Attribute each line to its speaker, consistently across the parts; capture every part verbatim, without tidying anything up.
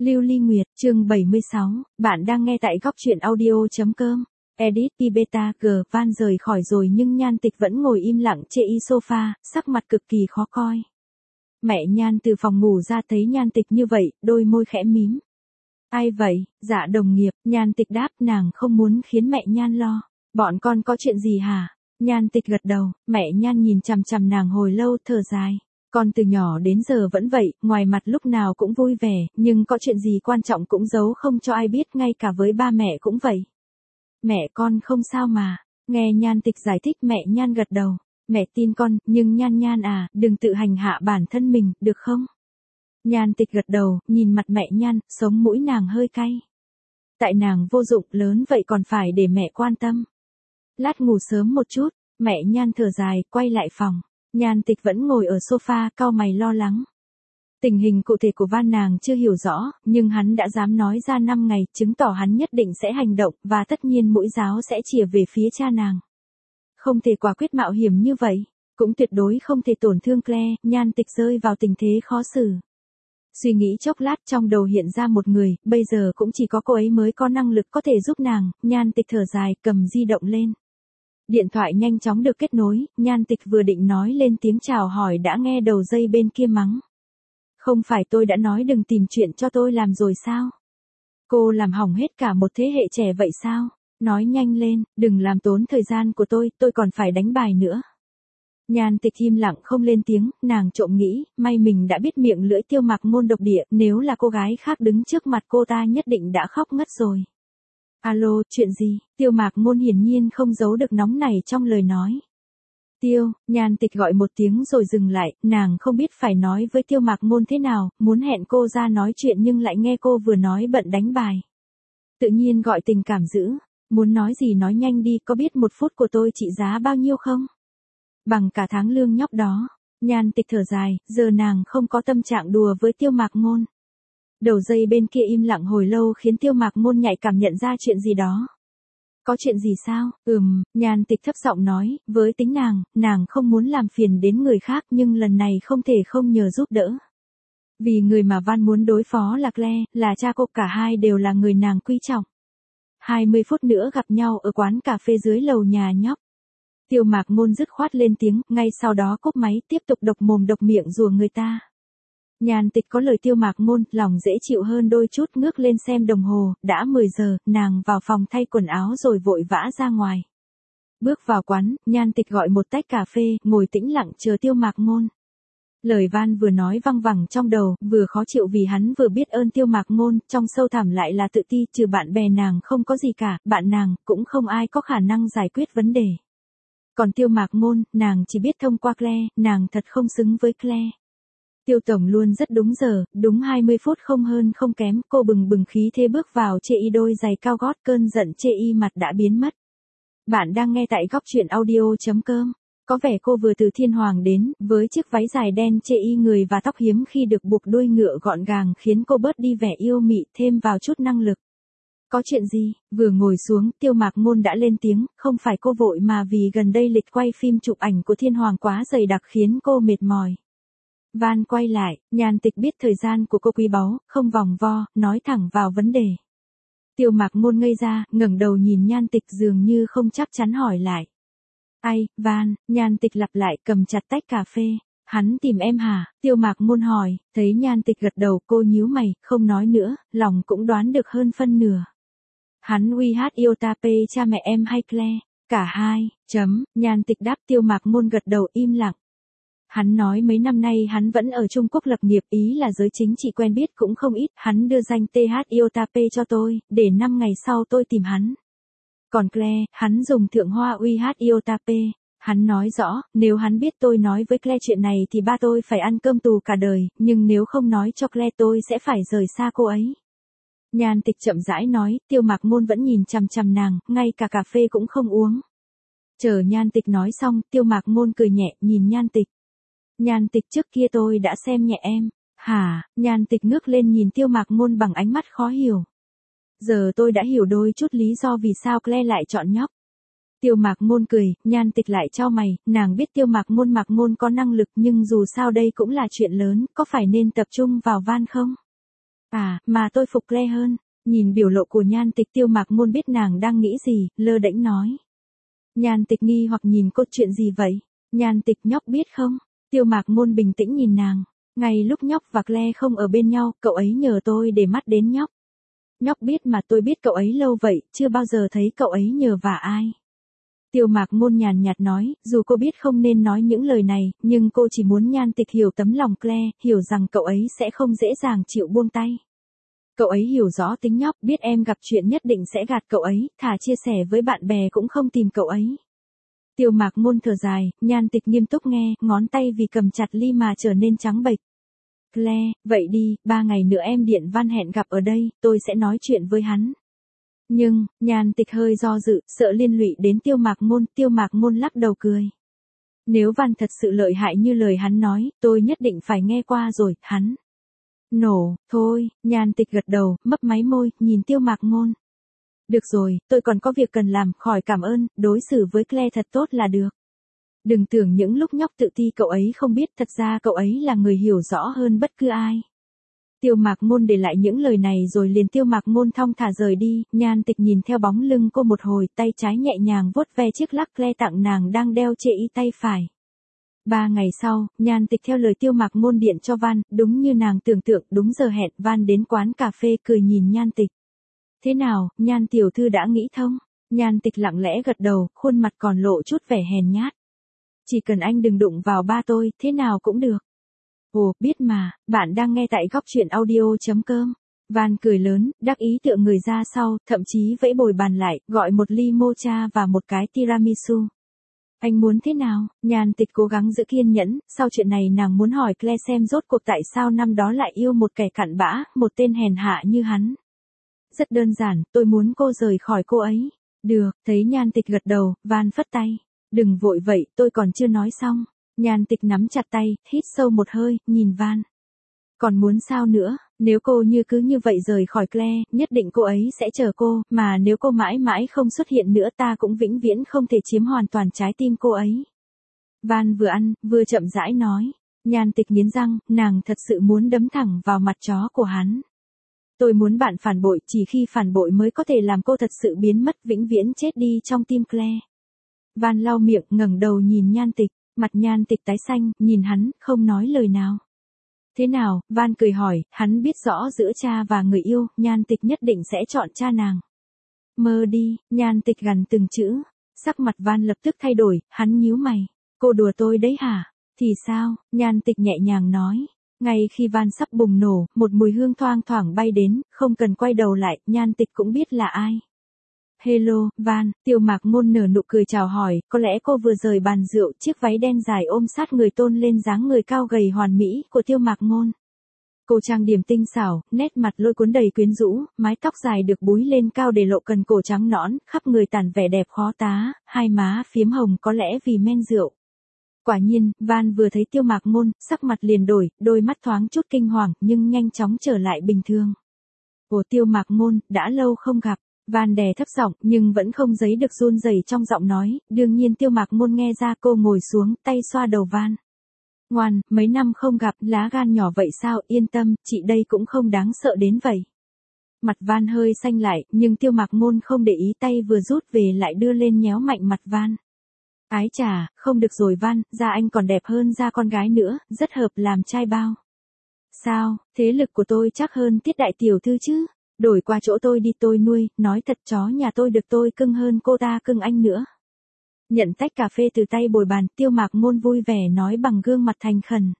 Speaker 1: Lưu Ly Nguyệt, chương bảy mươi sáu, bạn đang nghe tại góc truyện audio.com. Edit Pibeta G. Van rời khỏi rồi nhưng Nhan Tịch vẫn ngồi im lặng chê y sofa, sắc mặt cực kỳ khó coi. Mẹ Nhan từ phòng ngủ ra thấy Nhan Tịch như vậy, đôi môi khẽ mím. Ai vậy? Dạ đồng nghiệp, Nhan Tịch đáp, nàng không muốn khiến mẹ Nhan lo. Bọn con có chuyện gì hả? Nhan Tịch gật đầu, mẹ Nhan nhìn chằm chằm nàng hồi lâu, thở dài. Con từ nhỏ đến giờ vẫn vậy, ngoài mặt lúc nào cũng vui vẻ, nhưng có chuyện gì quan trọng cũng giấu không cho ai biết, ngay cả với ba mẹ cũng vậy. Mẹ con không sao mà. Nghe Nhan Tịch giải thích, mẹ Nhan gật đầu. Mẹ tin con, nhưng Nhan Nhan à, đừng tự hành hạ bản thân mình, được không? Nhan Tịch gật đầu, nhìn mặt mẹ Nhan, sống mũi nàng hơi cay. Tại nàng vô dụng lớn vậy còn phải để mẹ quan tâm. Lát ngủ sớm một chút, mẹ Nhan thở dài, quay lại phòng. Nhan Tịch vẫn ngồi ở sofa, cau mày lo lắng. Tình hình cụ thể của Van nàng chưa hiểu rõ, nhưng hắn đã dám nói ra năm ngày, chứng tỏ hắn nhất định sẽ hành động, và tất nhiên mũi giáo sẽ chìa về phía cha nàng. Không thể quả quyết mạo hiểm như vậy, cũng tuyệt đối không thể tổn thương Claire. Nhan Tịch rơi vào tình thế khó xử. Suy nghĩ chốc lát, trong đầu hiện ra một người, bây giờ cũng chỉ có cô ấy mới có năng lực có thể giúp nàng. Nhan Tịch thở dài, cầm di động lên. Điện thoại nhanh chóng được kết nối, Nhan Tịch vừa định nói lên tiếng chào hỏi đã nghe đầu dây bên kia mắng. Không phải tôi đã nói đừng tìm chuyện cho tôi làm rồi sao? Cô làm hỏng hết cả một thế hệ trẻ vậy sao? Nói nhanh lên, đừng làm tốn thời gian của tôi, tôi còn phải đánh bài nữa. Nhan Tịch im lặng không lên tiếng, nàng trộm nghĩ, may mình đã biết miệng lưỡi Tiêu Mạc Ngôn độc địa, nếu là cô gái khác đứng trước mặt cô ta nhất định đã khóc ngất rồi. Alo, chuyện gì? Tiêu Mạc Ngôn hiển nhiên không giấu được nóng nảy trong lời nói. Tiêu, Nhan Tịch gọi một tiếng rồi dừng lại, nàng không biết phải nói với Tiêu Mạc Ngôn thế nào, muốn hẹn cô ra nói chuyện nhưng lại nghe cô vừa nói bận đánh bài. Tự nhiên gọi tình cảm dữ, muốn nói gì nói nhanh đi, có biết một phút của tôi trị giá bao nhiêu không? Bằng cả tháng lương nhóc đó. Nhan Tịch thở dài, giờ nàng không có tâm trạng đùa với Tiêu Mạc Ngôn. Đầu dây bên kia im lặng hồi lâu khiến Tiêu Mạc Ngôn nhạy cảm nhận ra chuyện gì đó. Có chuyện gì sao? Ừm, Nhan Tịch thấp giọng nói, với tính nàng, nàng không muốn làm phiền đến người khác nhưng lần này không thể không nhờ giúp đỡ. Vì người mà Van muốn đối phó là Claire, là cha cô, cả hai đều là người nàng quý trọng. hai mươi phút nữa gặp nhau ở quán cà phê dưới lầu nhà nhóc. Tiêu Mạc Ngôn dứt khoát lên tiếng, ngay sau đó cúp máy, tiếp tục độc mồm độc miệng rủa người ta. Nhan Tịch có lời Tiêu Mạc Ngôn, lòng dễ chịu hơn đôi chút, ngước lên xem đồng hồ, đã mười giờ, nàng vào phòng thay quần áo rồi vội vã ra ngoài. Bước vào quán, Nhan Tịch gọi một tách cà phê, ngồi tĩnh lặng chờ Tiêu Mạc Ngôn. Lời Van vừa nói văng vẳng trong đầu, vừa khó chịu vì hắn vừa biết ơn Tiêu Mạc Ngôn, trong sâu thẳm lại là tự ti, trừ bạn bè nàng không có gì cả, bạn nàng, cũng không ai có khả năng giải quyết vấn đề. Còn Tiêu Mạc Ngôn, nàng chỉ biết thông qua Claire, nàng thật không xứng với Claire. Tiêu Tổng luôn rất đúng giờ, đúng hai mươi phút không hơn không kém, cô bừng bừng khí thế bước vào chê y đôi giày cao gót, cơn giận chê y mặt đã biến mất. Bạn đang nghe tại góc truyện audio.com. Có vẻ cô vừa từ Thiên Hoàng đến, với chiếc váy dài đen chê y người và tóc hiếm khi được buộc đuôi ngựa gọn gàng khiến cô bớt đi vẻ yêu mị, thêm vào chút năng lực. Có chuyện gì? Vừa ngồi xuống, Tiêu Mạc Ngôn đã lên tiếng, không phải cô vội mà vì gần đây lịch quay phim chụp ảnh của Thiên Hoàng quá dày đặc khiến cô mệt mỏi. Van quay lại, Nhan Tịch biết thời gian của cô quý báu, không vòng vo, nói thẳng vào vấn đề. Tiêu Mạc Ngôn ngây ra, ngẩng đầu nhìn Nhan Tịch dường như không chắc chắn hỏi lại. Ai, Van, Nhan Tịch lặp lại, cầm chặt tách cà phê. Hắn tìm em hả? Tiêu Mạc Ngôn hỏi, thấy Nhan Tịch gật đầu, cô nhíu mày, không nói nữa, lòng cũng đoán được hơn phân nửa. Hắn uy hát Iotape cha mẹ em hay Claire? Cả hai, chấm, Nhan Tịch đáp. Tiêu Mạc Ngôn gật đầu im lặng. Hắn nói mấy năm nay hắn vẫn ở Trung Quốc lập nghiệp, ý là giới chính trị quen biết cũng không ít, hắn đưa danh tê hát Iotape cho tôi, để năm ngày sau tôi tìm hắn. Còn Claire, hắn dùng thượng hoa uy hát Iotape, hắn nói rõ, nếu hắn biết tôi nói với Claire chuyện này thì ba tôi phải ăn cơm tù cả đời, nhưng nếu không nói cho Claire tôi sẽ phải rời xa cô ấy. Nhan Tịch chậm rãi nói, Tiêu Mạc Ngôn vẫn nhìn chằm chằm nàng, ngay cả cà phê cũng không uống. Chờ Nhan Tịch nói xong, Tiêu Mạc Ngôn cười nhẹ, nhìn Nhan Tịch. Nhan Tịch, trước kia tôi đã xem nhẹ em. Hả? Nhan Tịch ngước lên nhìn Tiêu Mạc Ngôn bằng ánh mắt khó hiểu. Giờ tôi đã hiểu đôi chút lý do vì sao Claire lại chọn nhóc. Tiêu Mạc Ngôn cười, Nhan Tịch lại chau mày, nàng biết Tiêu Mạc Ngôn Mạc Ngôn có năng lực nhưng dù sao đây cũng là chuyện lớn, có phải nên tập trung vào Van không? À, mà tôi phục Claire hơn. Nhìn biểu lộ của Nhan Tịch, Tiêu Mạc Ngôn biết nàng đang nghĩ gì, lơ đễnh nói. Nhan Tịch nghi hoặc nhìn cô, chuyện gì vậy? Nhan Tịch, nhóc biết không? Tiêu Mạc Ngôn bình tĩnh nhìn nàng. Ngay lúc nhóc và Claire không ở bên nhau, cậu ấy nhờ tôi để mắt đến nhóc. Nhóc biết mà, tôi biết cậu ấy lâu vậy, chưa bao giờ thấy cậu ấy nhờ vả ai. Tiêu Mạc Ngôn nhàn nhạt nói, dù cô biết không nên nói những lời này, nhưng cô chỉ muốn Nhan Tịch hiểu tấm lòng Claire, hiểu rằng cậu ấy sẽ không dễ dàng chịu buông tay. Cậu ấy hiểu rõ tính nhóc, biết em gặp chuyện nhất định sẽ gạt cậu ấy, thà chia sẻ với bạn bè cũng không tìm cậu ấy. Tiêu Mạc Ngôn thở dài, Nhan Tịch nghiêm túc nghe, ngón tay vì cầm chặt ly mà trở nên trắng bệch. Claire, vậy đi, ba ngày nữa em điện Văn hẹn gặp ở đây, tôi sẽ nói chuyện với hắn. Nhưng, Nhan Tịch hơi do dự, sợ liên lụy đến Tiêu Mạc Ngôn, Tiêu Mạc Ngôn lắc đầu cười. Nếu Văn thật sự lợi hại như lời hắn nói, tôi nhất định phải nghe qua rồi, hắn. Nổ, thôi, Nhan Tịch gật đầu, mấp máy môi, nhìn Tiêu Mạc Ngôn. Được rồi, tôi còn có việc cần làm, khỏi cảm ơn, đối xử với Claire thật tốt là được. Đừng tưởng những lúc nhóc tự ti cậu ấy không biết, thật ra cậu ấy là người hiểu rõ hơn bất cứ ai. Tiêu Mạc Ngôn để lại những lời này rồi liền Tiêu Mạc Ngôn thong thả rời đi, Nhan Tịch nhìn theo bóng lưng cô một hồi, tay trái nhẹ nhàng vuốt ve chiếc lắc Claire tặng nàng đang đeo trên tay phải. Ba ngày sau, Nhan Tịch theo lời Tiêu Mạc Ngôn điện cho Van, đúng như nàng tưởng tượng, đúng giờ hẹn, Van đến quán cà phê cười nhìn Nhan Tịch. Thế nào, Nhan tiểu thư đã nghĩ thông? Nhan Tịch lặng lẽ gật đầu, khuôn mặt còn lộ chút vẻ hèn nhát. Chỉ cần anh đừng đụng vào ba tôi, thế nào cũng được. Ồ, biết mà, bạn đang nghe tại góc truyện audio chấm com. Van cười lớn, đắc ý tựa người ra sau, thậm chí vẫy bồi bàn lại, gọi một ly mocha và một cái tiramisu. Anh muốn thế nào? Nhan Tịch cố gắng giữ kiên nhẫn, sau chuyện này nàng muốn hỏi Claire xem rốt cuộc tại sao năm đó lại yêu một kẻ cặn bã, một tên hèn hạ như hắn. Rất đơn giản, tôi muốn cô rời khỏi cô ấy. Được, thấy Nhan Tịch gật đầu, Van phất tay. Đừng vội vậy, tôi còn chưa nói xong. Nhan Tịch nắm chặt tay, hít sâu một hơi, nhìn Van. Còn muốn sao nữa, nếu cô như cứ như vậy rời khỏi Claire, nhất định cô ấy sẽ chờ cô, mà nếu cô mãi mãi không xuất hiện nữa ta cũng vĩnh viễn không thể chiếm hoàn toàn trái tim cô ấy. Van vừa ăn, vừa chậm rãi nói. Nhan Tịch nghiến răng, nàng thật sự muốn đấm thẳng vào mặt chó của hắn. Tôi muốn bạn phản bội, chỉ khi phản bội mới có thể làm cô thật sự biến mất vĩnh viễn chết đi trong tim Claire. Van lau miệng, ngẩng đầu nhìn Nhan Tịch, mặt Nhan Tịch tái xanh, nhìn hắn, không nói lời nào. Thế nào, Van cười hỏi, hắn biết rõ giữa cha và người yêu, Nhan Tịch nhất định sẽ chọn cha nàng. Mơ đi, Nhan Tịch gằn từng chữ. Sắc mặt Van lập tức thay đổi, hắn nhíu mày. Cô đùa tôi đấy hả? Thì sao? Nhan Tịch nhẹ nhàng nói. Ngay khi Van sắp bùng nổ, một mùi hương thoang thoảng bay đến, không cần quay đầu lại, Nhan Tịch cũng biết là ai. Hello, Van, Tiêu Mạc Ngôn nở nụ cười chào hỏi, có lẽ cô vừa rời bàn rượu, chiếc váy đen dài ôm sát người tôn lên dáng người cao gầy hoàn mỹ của Tiêu Mạc Ngôn. Cô trang điểm tinh xảo, nét mặt lôi cuốn đầy quyến rũ, mái tóc dài được búi lên cao để lộ cần cổ trắng nõn, khắp người tản vẻ đẹp khó tá, hai má phiếm hồng có lẽ vì men rượu. Quả nhiên, Van vừa thấy Tiêu Mạc Ngôn, sắc mặt liền đổi, đôi mắt thoáng chút kinh hoàng, nhưng nhanh chóng trở lại bình thường. Ồ, Tiêu Mạc Ngôn, đã lâu không gặp. Van đè thấp giọng, nhưng vẫn không giấu được run rẩy trong giọng nói, đương nhiên Tiêu Mạc Ngôn nghe ra. Cô ngồi xuống, tay xoa đầu Van. Ngoan, mấy năm không gặp, lá gan nhỏ vậy sao, yên tâm, chị đây cũng không đáng sợ đến vậy. Mặt Van hơi xanh lại, nhưng Tiêu Mạc Ngôn không để ý, tay vừa rút về lại đưa lên nhéo mạnh mặt Van. Ái chà, không được rồi Van, da anh còn đẹp hơn da con gái nữa, rất hợp làm trai bao. Sao, thế lực của tôi chắc hơn Tiết đại tiểu thư chứ? Đổi qua chỗ tôi đi, tôi nuôi, nói thật chó nhà tôi được tôi cưng hơn cô ta cưng anh nữa. Nhận tách cà phê từ tay bồi bàn, Tiêu Mạc Ngôn vui vẻ nói bằng gương mặt thành khẩn.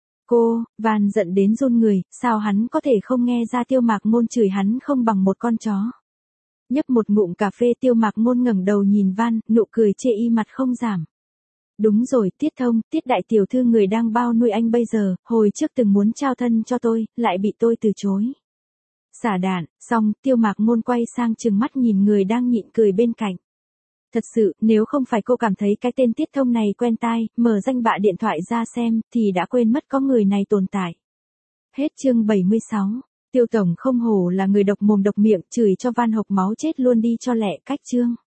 Speaker 1: Cô, Van giận đến run người, sao hắn có thể không nghe ra Tiêu Mạc Ngôn chửi hắn không bằng một con chó. Nhấp một ngụm cà phê, Tiêu Mạc Ngôn ngẩng đầu nhìn Van, nụ cười chê y mặt không giảm. Đúng rồi, Tiết Thông, Tiết đại tiểu thư người đang bao nuôi anh bây giờ, hồi trước từng muốn trao thân cho tôi, lại bị tôi từ chối. Xả đạn, xong, Tiêu Mạc Ngôn quay sang trừng mắt nhìn người đang nhịn cười bên cạnh. Thật sự, nếu không phải cô cảm thấy cái tên Tiết Thông này quen tai, mở danh bạ điện thoại ra xem, thì đã quên mất có người này tồn tại. Hết chương bảy mươi sáu. Tiêu Tổng không hổ là người độc mồm độc miệng, chửi cho Van hộc máu chết luôn đi cho lẹ, cách chương.